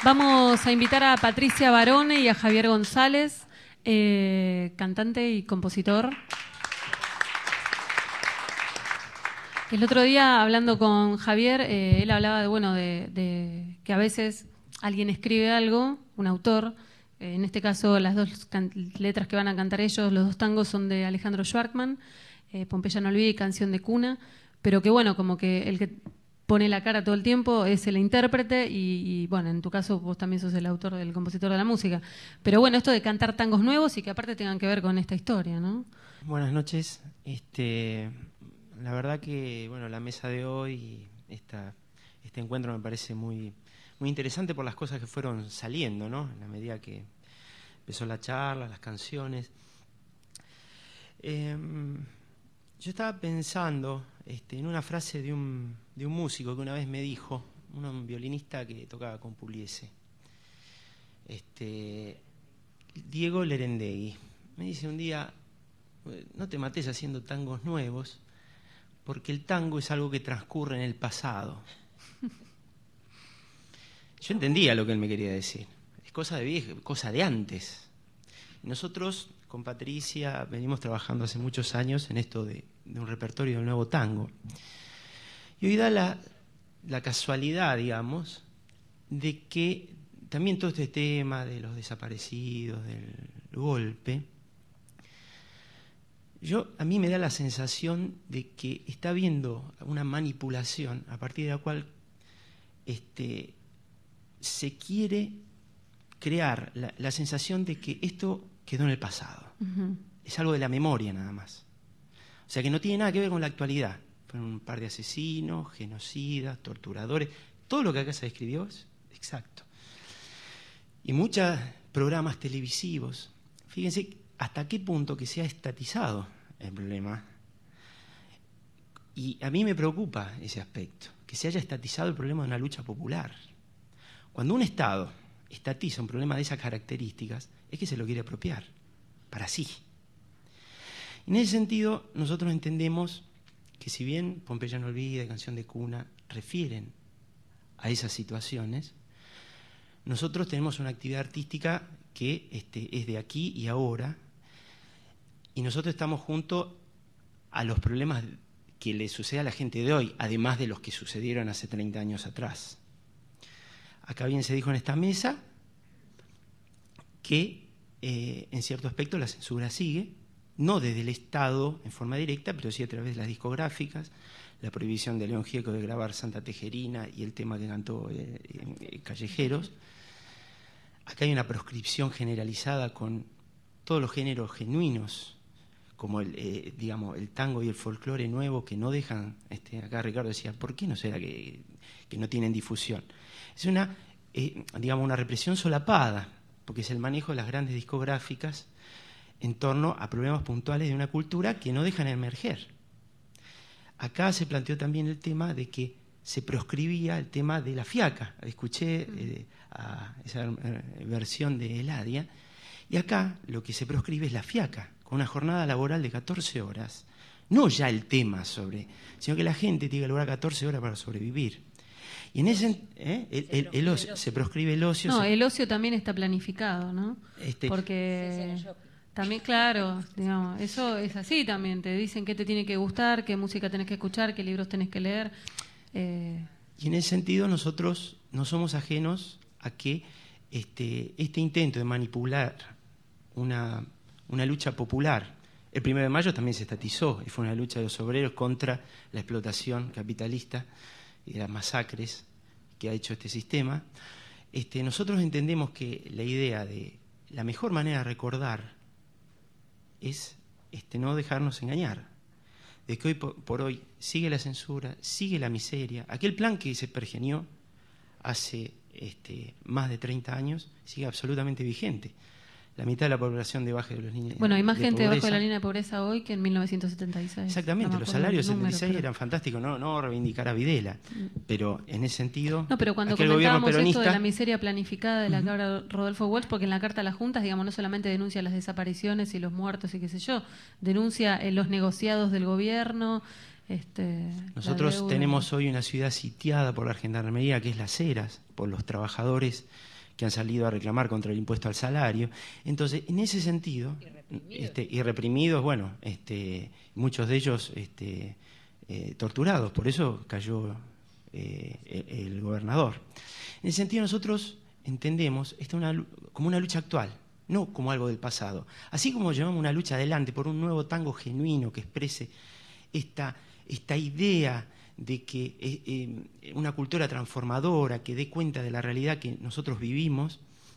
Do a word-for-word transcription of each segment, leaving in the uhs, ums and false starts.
Vamos a invitar a Patricia Barone y a Javier González, eh, cantante y compositor. El otro día, hablando con Javier, eh, él hablaba de, bueno, de, de que a veces alguien escribe algo, un autor, eh, en este caso las dos letras que van a cantar ellos, los dos tangos son de Alejandro Schwartzman, eh, Pompeya no olvide y Canción de Cuna, pero que bueno, como que el que pone la cara todo el tiempo es el intérprete y, y bueno, en tu caso vos también sos el autor, el compositor de la música. Pero bueno, esto de cantar tangos nuevos y que aparte tengan que ver con esta historia, ¿no? Buenas noches. Este, la verdad que bueno, la mesa de hoy, esta, este encuentro me parece muy, muy interesante por las cosas que fueron saliendo, ¿no? En la medida que empezó la charla, las canciones. Eh, yo estaba pensando este, en una frase de un, de un músico que una vez me dijo, un violinista que tocaba con Pugliese, este, Diego Lerendegui. Me dice un día: no te mates haciendo tangos nuevos, porque el tango es algo que transcurre en el pasado. Yo entendía lo que él me quería decir. Es cosa de viejo, cosa de antes. Nosotros con Patricia venimos trabajando hace muchos años en esto de, de un repertorio del nuevo tango. Y hoy da la, la casualidad, digamos, de que también todo este tema de los desaparecidos, del golpe, yo, a mí me da la sensación de que está habiendo una manipulación a partir de la cual este, se quiere crear la, la sensación de que esto quedó en el pasado. Uh-huh. Es algo de la memoria nada más. O sea que no tiene nada que ver con la actualidad. Fueron un par de asesinos, genocidas, torturadores. Todo lo que acá se describió es exacto. Y muchos programas televisivos, fíjense hasta qué punto que se ha estatizado el problema. Y a mí me preocupa ese aspecto, que se haya estatizado el problema de una lucha popular. Cuando un Estado estatiza un problema de esas características, es que se lo quiere apropiar, para sí. En ese sentido, nosotros entendemos que si bien Pompeya no olvide, Canción de Cuna, refieren a esas situaciones, nosotros tenemos una actividad artística que este, es de aquí y ahora, y nosotros estamos junto a los problemas que le sucede a la gente de hoy, además de los que sucedieron hace treinta años atrás. Acá bien se dijo en esta mesa que eh, en cierto aspecto la censura sigue, no desde el Estado en forma directa, pero sí a través de las discográficas, la prohibición de León Gieco de grabar Santa Tejerina y el tema que cantó eh, eh, Callejeros. Acá hay una proscripción generalizada con todos los géneros genuinos, como el, eh, digamos, el tango y el folclore nuevo, que no dejan, este, acá Ricardo decía, ¿por qué no será que, que no tienen difusión? Es una, eh, digamos, una represión solapada, porque es el manejo de las grandes discográficas en torno a problemas puntuales de una cultura que no dejan emerger. Acá se planteó también el tema de que se proscribía el tema de la fiaca. Escuché eh, a esa eh, versión de Eladia, y acá lo que se proscribe es la fiaca, con una jornada laboral de catorce horas. No ya el tema sobre, sino que la gente tiene que lograr catorce horas para sobrevivir. Y en ese ¿eh? el, el, el ocio, se proscribe el ocio. No, se... el ocio también está planificado, ¿no? Este... Porque también, claro, digamos, eso es así también. Te dicen qué te tiene que gustar, qué música tenés que escuchar, qué libros tenés que leer. Eh... Y en ese sentido nosotros no somos ajenos a que este, este intento de manipular una, una lucha popular. El primero de mayo también se estatizó y fue una lucha de los obreros contra la explotación capitalista y las masacres que ha hecho este sistema. Este, nosotros entendemos que la idea de la mejor manera de recordar es este, no dejarnos engañar, de que hoy por, por hoy sigue la censura, sigue la miseria. Aquel plan que se pergenió hace este, más de treinta años sigue absolutamente vigente. La mitad de la población debajo de los líneas Bueno, hay más de gente pobreza. debajo de la línea de pobreza hoy que en mil novecientos setenta y seis. Exactamente, no los salarios en setenta y seis pero... eran fantásticos, no, no reivindicar a Videla, pero en ese sentido... No, pero cuando comentábamos peronista... esto de la miseria planificada de la uh-huh. que habla Rodolfo Walsh, porque en la carta a las juntas, digamos, no solamente denuncia las desapariciones y los muertos y qué sé yo, denuncia eh, los negociados del gobierno, Este, Nosotros tenemos hoy una ciudad sitiada por la gendarmería, que es Las Heras, por los trabajadores que han salido a reclamar contra el impuesto al salario. Entonces, en ese sentido, y reprimidos, este, y reprimidos bueno, este, muchos de ellos este, eh, torturados, por eso cayó eh, el, el gobernador. En ese sentido, nosotros entendemos esta una, como una lucha actual, no como algo del pasado. Así como llevamos una lucha adelante por un nuevo tango genuino que exprese esta, esta idea de que eh, eh, una cultura transformadora, que dé cuenta de la realidad que nosotros vivimos,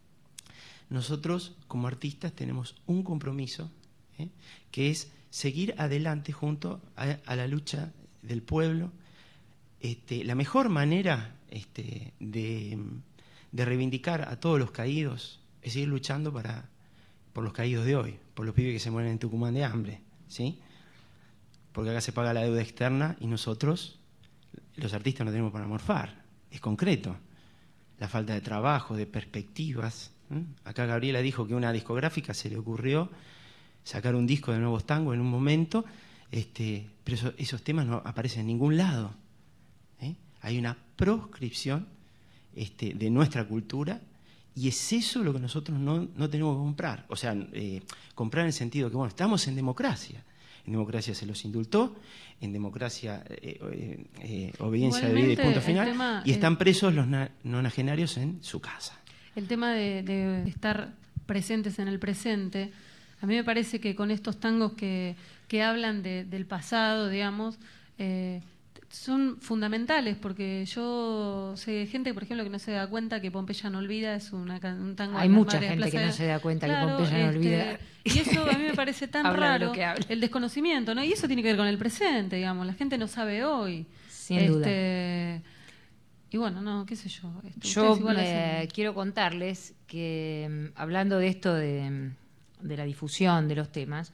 nosotros como artistas tenemos un compromiso, ¿eh? que es seguir adelante junto a, a la lucha del pueblo. Este, la mejor manera este, de, de reivindicar a todos los caídos es seguir luchando para, por los caídos de hoy, por los pibes que se mueren en Tucumán de hambre, ¿sí? Porque acá se paga la deuda externa y nosotros, los artistas, no tenemos para morfar. Es concreto. La falta de trabajo, de perspectivas. ¿eh? Acá Gabriela dijo que a una discográfica se le ocurrió sacar un disco de nuevos tangos en un momento, este, pero eso, esos temas no aparecen en ningún lado. ¿eh? Hay una proscripción este, de nuestra cultura y es eso lo que nosotros no, no tenemos que comprar. O sea, eh, comprar en el sentido que, bueno, estamos en democracia. En democracia se los indultó, en democracia eh, eh, eh, obediencia de vida y punto final, tema, y están presos los na nonagenarios en su casa. El tema de, de estar presentes en el presente, a mí me parece que con estos tangos que, que hablan de, del pasado, digamos, eh, son fundamentales, porque yo sé gente, por ejemplo, que no se da cuenta que Pompeya no olvida es una, un tango. Hay mucha gente que no se da cuenta claro, que Pompeya no este, olvida. Y eso a mí me parece tan raro, el desconocimiento, ¿no? Y eso tiene que ver con el presente, digamos. La gente no sabe hoy. Sin este, duda. Y bueno, no, qué sé yo. Este, yo eh, quiero contarles que, hablando de esto de, de la difusión de los temas,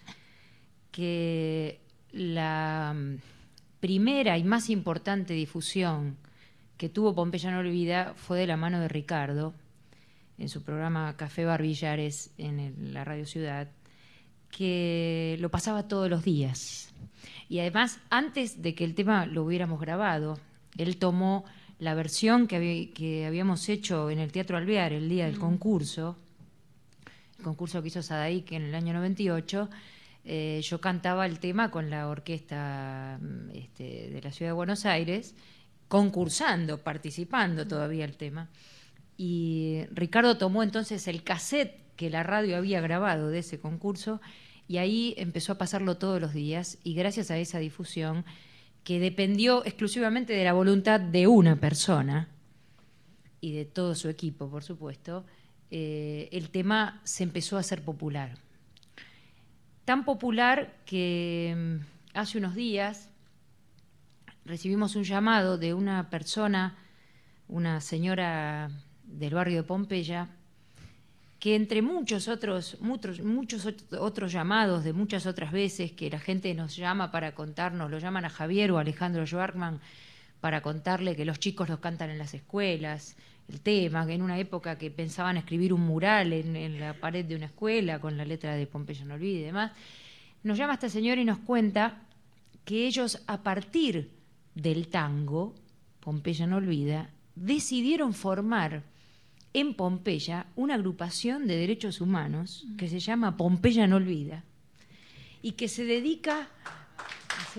que la primera y más importante difusión que tuvo Pompeya no olvida fue de la mano de Ricardo, en su programa Café Barbillares en el, la Radio Ciudad, que lo pasaba todos los días. Y además, antes de que el tema lo hubiéramos grabado, él tomó la versión que, había, que habíamos hecho en el Teatro Alvear el día del concurso, el concurso que hizo Sadaic en el año noventa y ocho. Eh, yo cantaba el tema con la orquesta este, de la Ciudad de Buenos Aires, concursando, participando todavía el tema. Y Ricardo tomó entonces el cassette que la radio había grabado de ese concurso y ahí empezó a pasarlo todos los días, y gracias a esa difusión, que dependió exclusivamente de la voluntad de una persona y de todo su equipo, por supuesto, eh, el tema se empezó a hacer popular. Tan popular que hace unos días recibimos un llamado de una persona, una señora del barrio de Pompeya, que entre muchos otros, muchos, muchos otros llamados de muchas otras veces que la gente nos llama para contarnos, lo llaman a Javier o a Alejandro Schwartzman para contarle que los chicos los cantan en las escuelas, el tema, que en una época que pensaban escribir un mural en, en la pared de una escuela con la letra de Pompeya no olvida y demás, nos llama esta señora y nos cuenta que ellos, a partir del tango, Pompeya no olvida, decidieron formar en Pompeya una agrupación de derechos humanos que se llama Pompeya no olvida y que se dedica así,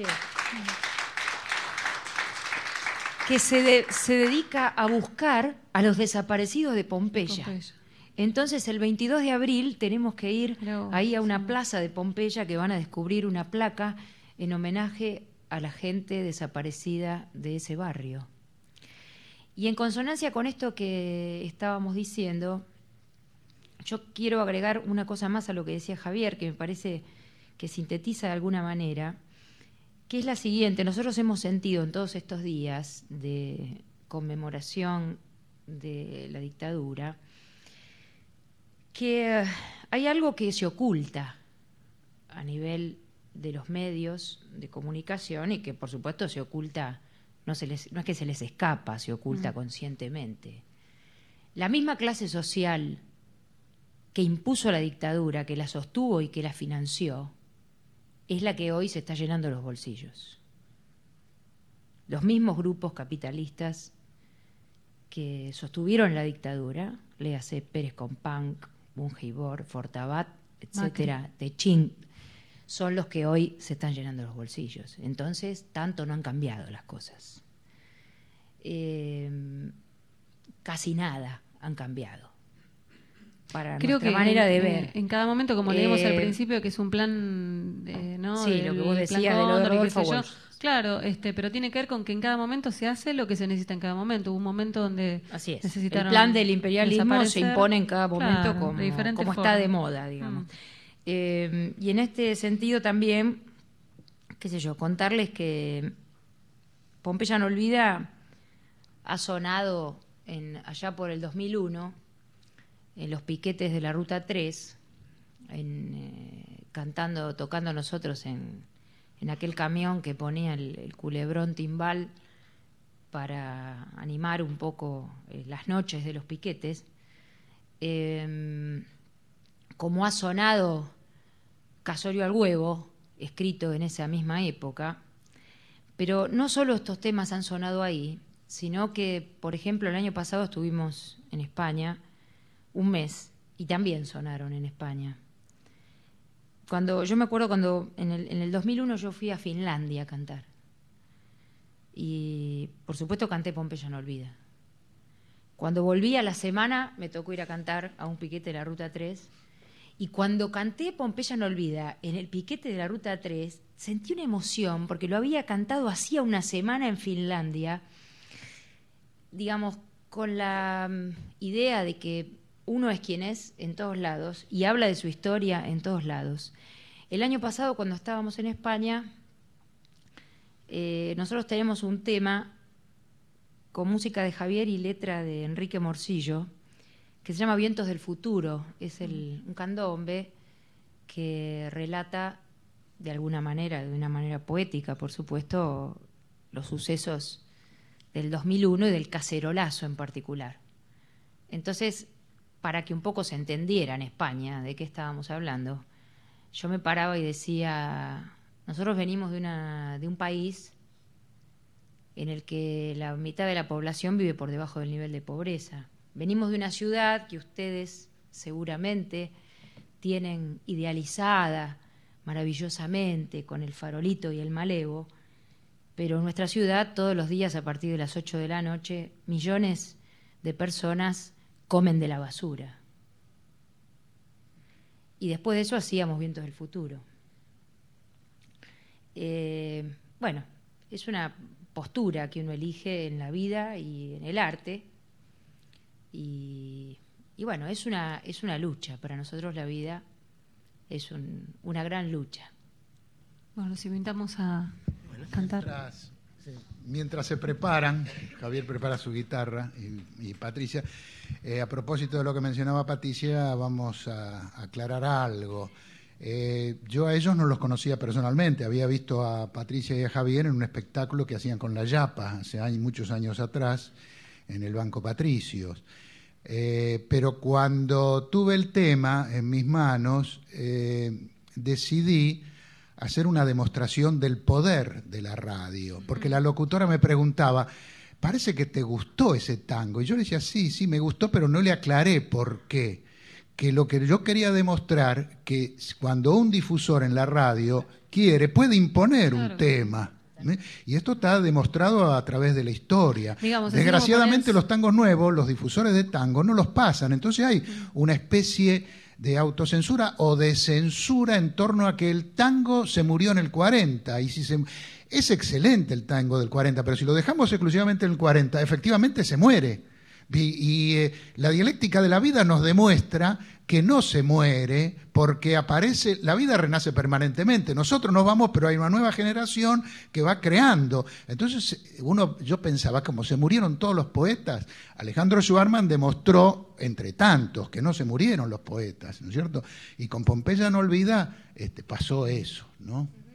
que se, de, se dedica a buscar a los desaparecidos de Pompeya. Pompeya. Entonces, el veintidós de abril tenemos que ir no, ahí a una sí. plaza de Pompeya, que van a descubrir una placa en homenaje a la gente desaparecida de ese barrio. Y en consonancia con esto que estábamos diciendo, yo quiero agregar una cosa más a lo que decía Javier, que me parece que sintetiza de alguna manera, que es la siguiente. Nosotros hemos sentido en todos estos días de conmemoración de la dictadura que hay algo que se oculta a nivel de los medios de comunicación y que por supuesto se oculta, no, se les, no es que se les escapa, se oculta mm. conscientemente. La misma clase social que impuso la dictadura, que la sostuvo y que la financió, es la que hoy se está llenando los bolsillos. los mismos grupos capitalistas que sostuvieron la dictadura, léase Pérez Companc, Bungeibor, Fortabat, etcétera, Techín, son los que hoy se están llenando los bolsillos. Entonces, tanto no han cambiado las cosas. Eh, casi nada han cambiado. Para Creo nuestra que manera en, de ver. En cada momento, como leímos Eh, al principio, que es un plan, eh, ¿no? Sí, Del lo que vos plan decías de lo de Cóndor y qué Rodolfo sé yo. Walsh. Claro, este, pero tiene que ver con que en cada momento se hace lo que se necesita en cada momento. Hubo un momento donde Así es. necesitaron El plan del imperialismo se desaparecer. impone en cada momento Claro, como, de diferentes como está formas. de moda, digamos. Mm. Eh, y en este sentido también, qué sé yo, contarles que Pompeya no olvida ha sonado en, allá por el dos mil uno en los piquetes de la Ruta tres, en, eh, cantando, tocando nosotros en, en aquel camión que ponía el, el culebrón timbal para animar un poco eh, las noches de los piquetes. Eh, como ha sonado Casorio al huevo, escrito en esa misma época, pero no solo estos temas han sonado ahí, sino que, por ejemplo, el año pasado estuvimos en España un mes y también sonaron en España. Cuando, yo me acuerdo cuando en el, en el dos mil uno yo fui a Finlandia a cantar y por supuesto canté Pompeya no olvida. Cuando volví a la semana me tocó ir a cantar a un piquete de la Ruta tres y cuando canté Pompeya no olvida en el piquete de la Ruta tres sentí una emoción porque lo había cantado hacía una semana en Finlandia, digamos, con la um, idea de que uno es quien es en todos lados y habla de su historia en todos lados. El año pasado, cuando estábamos en España, eh, nosotros tenemos un tema con música de Javier y letra de Enrique Morcillo, que se llama Vientos del Futuro. Es el, un candombe que relata de alguna manera, de una manera poética, por supuesto, los sucesos del dos mil uno y del cacerolazo en particular. Entonces, para que un poco se entendiera en España de qué estábamos hablando, yo me paraba y decía, nosotros venimos de, una, de un país en el que la mitad de la población vive por debajo del nivel de pobreza. Venimos de una ciudad que ustedes seguramente tienen idealizada maravillosamente con el farolito y el malevo, pero en nuestra ciudad todos los días a partir de las ocho de la noche millones de personas comen de la basura. Y después de eso hacíamos Vientos del Futuro. Eh, bueno, es una postura que uno elige en la vida y en el arte. Y, y bueno, es una, es una lucha. Para nosotros la vida es un, una gran lucha. Bueno, los invitamos a bueno, cantar. Mientras, sí, mientras se preparan, Javier prepara su guitarra y, y Patricia, eh, a propósito de lo que mencionaba Patricia, vamos a aclarar algo. Eh, yo a ellos no los conocía personalmente, había visto a Patricia y a Javier en un espectáculo que hacían con la Yapa hace años, muchos años atrás en el Banco Patricios. Eh, pero cuando tuve el tema en mis manos, eh, decidí hacer una demostración del poder de la radio, porque la locutora me preguntaba, parece que te gustó ese tango, y yo le decía, sí, sí, me gustó, pero no le aclaré por qué. Que lo que yo quería demostrar, que cuando un difusor en la radio quiere, puede imponer claro. un tema. ¿eh? Y esto está demostrado a través de la historia. Digamos, desgraciadamente los tangos nuevos, los difusores de tango, no los pasan. Entonces hay una especie de autocensura o de censura en torno a que el tango se murió en el cuarenta. Y si se, es excelente el tango del cuarenta, pero si lo dejamos exclusivamente en el cuarenta, efectivamente se muere. Y, y eh, la dialéctica de la vida nos demuestra que no se muere porque aparece, la vida renace permanentemente. Nosotros nos vamos, pero hay una nueva generación que va creando. Entonces, uno, yo pensaba, como se murieron todos los poetas, Alejandro Schwarman demostró, entre tantos, que no se murieron los poetas, ¿no es cierto? Y con Pompeya no olvida, este, pasó eso, ¿no?